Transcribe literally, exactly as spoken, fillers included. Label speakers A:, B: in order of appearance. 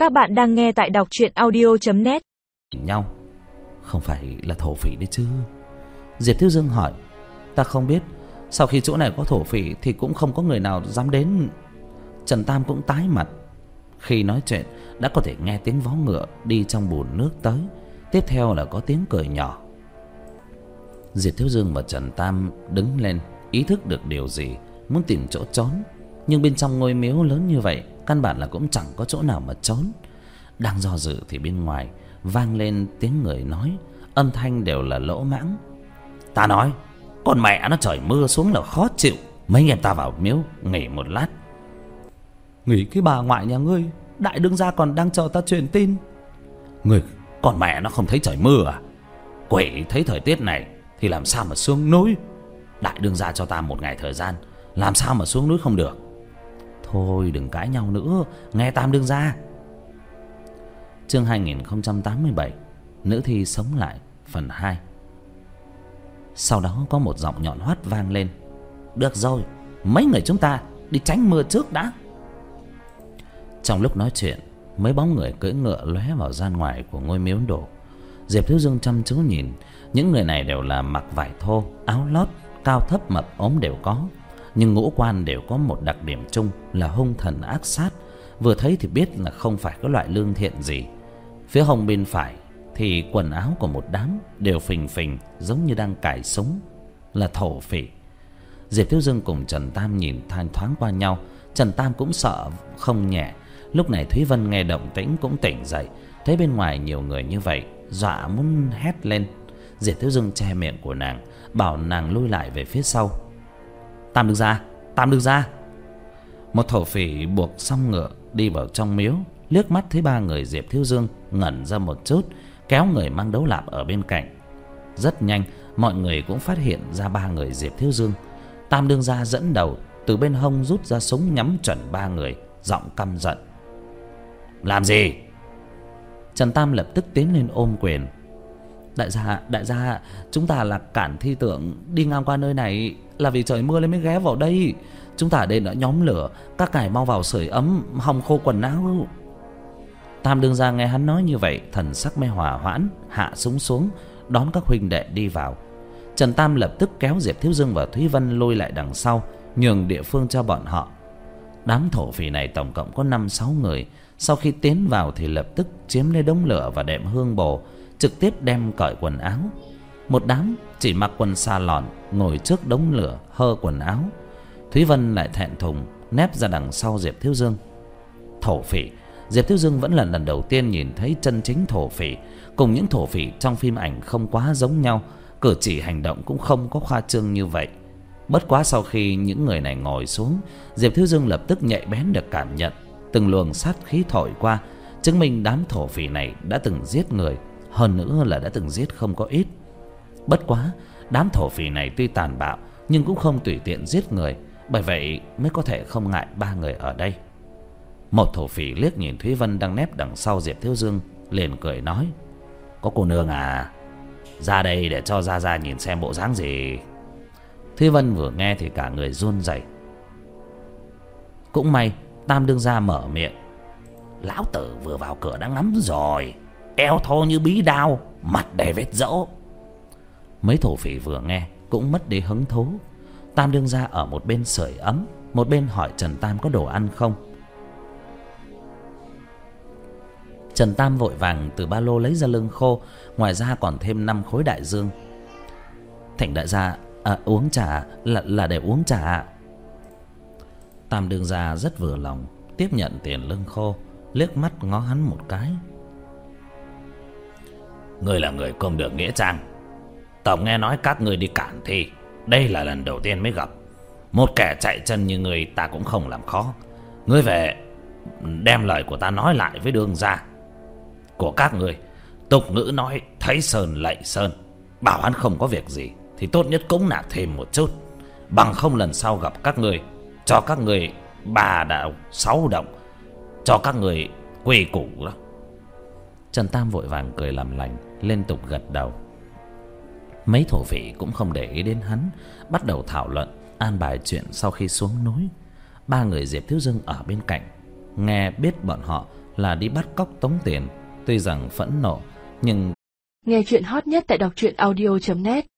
A: Các bạn đang nghe tại đọc truyện audio chấm net.
B: Nhau không phải là thổ phỉ đấy chứ? Diệp Thiếu Dương hỏi. Ta không biết. Sau khi chỗ này có thổ phỉ thì cũng không có người nào dám đến. Trần Tam cũng tái mặt. Khi nói chuyện đã có thể nghe tiếng vó ngựa đi trong bùn nước tới. Tiếp theo là có tiếng cười nhỏ. Diệp Thiếu Dương và Trần Tam đứng lên, ý thức được điều gì, muốn tìm chỗ trốn. Nhưng bên trong ngôi miếu lớn như vậy, căn bản là cũng chẳng có chỗ nào mà trốn. Đang do dự thì bên ngoài vang lên tiếng người nói, âm thanh đều là lỗ mãng. Ta nói, con mẹ nó, trời mưa xuống là khó chịu, mấy anh em ta vào miếu nghỉ một lát. Nghỉ cái bà ngoại nhà ngươi, đại đương gia còn đang chờ ta truyền tin. Ngươi, con mẹ nó không thấy trời mưa à? Quỷ thấy thời tiết này thì làm sao mà xuống núi? Đại đương gia cho ta một ngày thời gian, làm sao mà xuống núi không được? Thôi đừng cãi nhau nữa, nghe Tam đương gia. Chương hai nghìn không trăm tám mươi bảy, Nữ thi sống lại phần hai. Sau đó có một giọng nhọn hoắt vang lên. Được rồi, mấy người chúng ta đi tránh mưa trước đã. Trong lúc nói chuyện, mấy bóng người cưỡi ngựa lóe vào gian ngoài của ngôi miếu đổ. Diệp Thiếu Dương chăm chú nhìn. Những người này đều là mặc vải thô, áo lót, cao thấp mập ốm đều có. Nhưng ngũ quan đều có một đặc điểm chung là hung thần ác sát. Vừa thấy thì biết là không phải có loại lương thiện gì. Phía hông bên phải thì quần áo của một đám đều phình phình, giống như đang cài súng, là thổ phỉ. Diệp Thiếu Dương cùng Trần Tam nhìn than thoáng qua nhau. Trần Tam cũng sợ không nhẹ. Lúc này Thúy Vân nghe động tĩnh cũng tỉnh dậy, thấy bên ngoài nhiều người như vậy, dọa muốn hét lên. Diệp Thiếu Dương che miệng của nàng, bảo nàng lui lại về phía sau. Tam đương gia, Tam đương gia. Một thổ phỉ buộc xong ngựa đi vào trong miếu, liếc mắt thấy ba người Diệp Thiếu Dương, ngẩn ra một chút, kéo người mang đấu lạp ở bên cạnh. Rất nhanh mọi người cũng phát hiện ra ba người Diệp Thiếu Dương. Tam đương gia dẫn đầu, từ bên hông rút ra súng nhắm chuẩn ba người, giọng căm giận. Làm gì? Trần Tam lập tức tiến lên ôm quyền. Đại gia, đại gia, chúng ta là cản thi tượng đi ngang qua nơi này, là vì trời mưa nên mới ghé vào đây. Chúng ta ở đây đã nhóm lửa, các ngài mau vào sưởi ấm, hong khô quần áo. Tam đương gia nghe hắn nói như vậy, thần sắc mới hòa hoãn, hạ súng xuống, đón các huynh đệ đi vào. Trần Tam lập tức kéo Diệp Thiếu Dương và Thúy Vân lôi lại đằng sau, nhường địa phương cho bọn họ. Đám thổ phỉ này tổng cộng có năm sáu người. Sau khi tiến vào thì lập tức chiếm lấy đống lửa và đệm hương bồ, trực tiếp đem cởi quần áo. Một đám chỉ mặc quần sa lọn ngồi trước đống lửa hơ quần áo. Thúy Vân lại thẹn thùng nép ra đằng sau Diệp Thiếu Dương. Thổ phỉ, Diệp Thiếu Dương vẫn là lần đầu tiên nhìn thấy chân chính thổ phỉ. Cùng những thổ phỉ trong phim ảnh không quá giống nhau, cử chỉ hành động cũng không có khoa trương như vậy. Bất quá sau khi những người này ngồi xuống, Diệp Thiếu Dương lập tức nhạy bén được cảm nhận từng luồng sát khí thổi qua, chứng minh đám thổ phỉ này đã từng giết người, hơn nữa là đã từng giết không có ít. Bất quá đám thổ phỉ này tuy tàn bạo nhưng cũng không tùy tiện giết người, bởi vậy mới có thể không ngại ba người ở đây. Một thổ phỉ liếc nhìn Thúy Vân đang nép đằng sau Diệp Thiếu Dương, liền cười nói: Có cô nương à, ra đây để cho ra ra nhìn xem bộ dáng gì. Thúy Vân vừa nghe thì cả người run rẩy. Cũng may Tam đương gia mở miệng: Lão tử vừa vào cửa đã ngắm rồi, eo thô như bí đao, mặt đầy vết dỗ. Mấy thổ phỉ vừa nghe cũng mất đi hứng thú. Tam đương gia ở một bên sưởi ấm, một bên hỏi Trần Tam có đồ ăn không. Trần Tam vội vàng từ ba lô lấy ra lương khô, ngoài ra còn thêm năm khối đại dương. Thỉnh đại gia à, uống trà, là, là để uống trà. Tam đương gia rất vừa lòng, tiếp nhận tiền lương khô, liếc mắt ngó hắn một cái. Ngươi là người công được nghĩa trang, tổng nghe nói các ngươi đi cản thi, đây là lần đầu tiên mới gặp. Một kẻ chạy chân như ngươi ta cũng không làm khó. Ngươi về đem lời của ta nói lại với đương gia của các ngươi. Tục ngữ nói thấy sơn lạy sơn, bảo hắn không có việc gì thì tốt nhất cũng nạp thêm một chút, bằng không lần sau gặp các ngươi cho các ngươi ba đạo sáu động, cho các ngươi quy củ lắm. Trần Tam vội vàng cười làm lành, liên tục gật đầu. Mấy thổ phỉ cũng không để ý đến hắn, bắt đầu thảo luận an bài chuyện sau khi xuống núi. Ba người Diệp Thiếu Dương ở bên cạnh, nghe biết bọn họ là đi bắt cóc tống tiền. Tuy rằng phẫn nộ nhưng
C: nghe chuyện hot nhất tại đọc truyện audio chấm net.